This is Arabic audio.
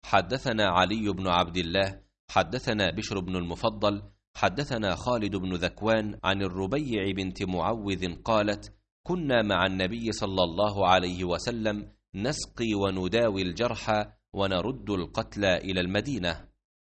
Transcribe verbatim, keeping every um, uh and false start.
حدثنا علي بن عبد الله حدثنا بشر بن المفضل حدثنا خالد بن ذكوان عن الربيع بنت معوذ قالت: كنا مع النبي صلى الله عليه وسلم نسقي ونداوي الجرحى ونرد القتلى إلى المدينة.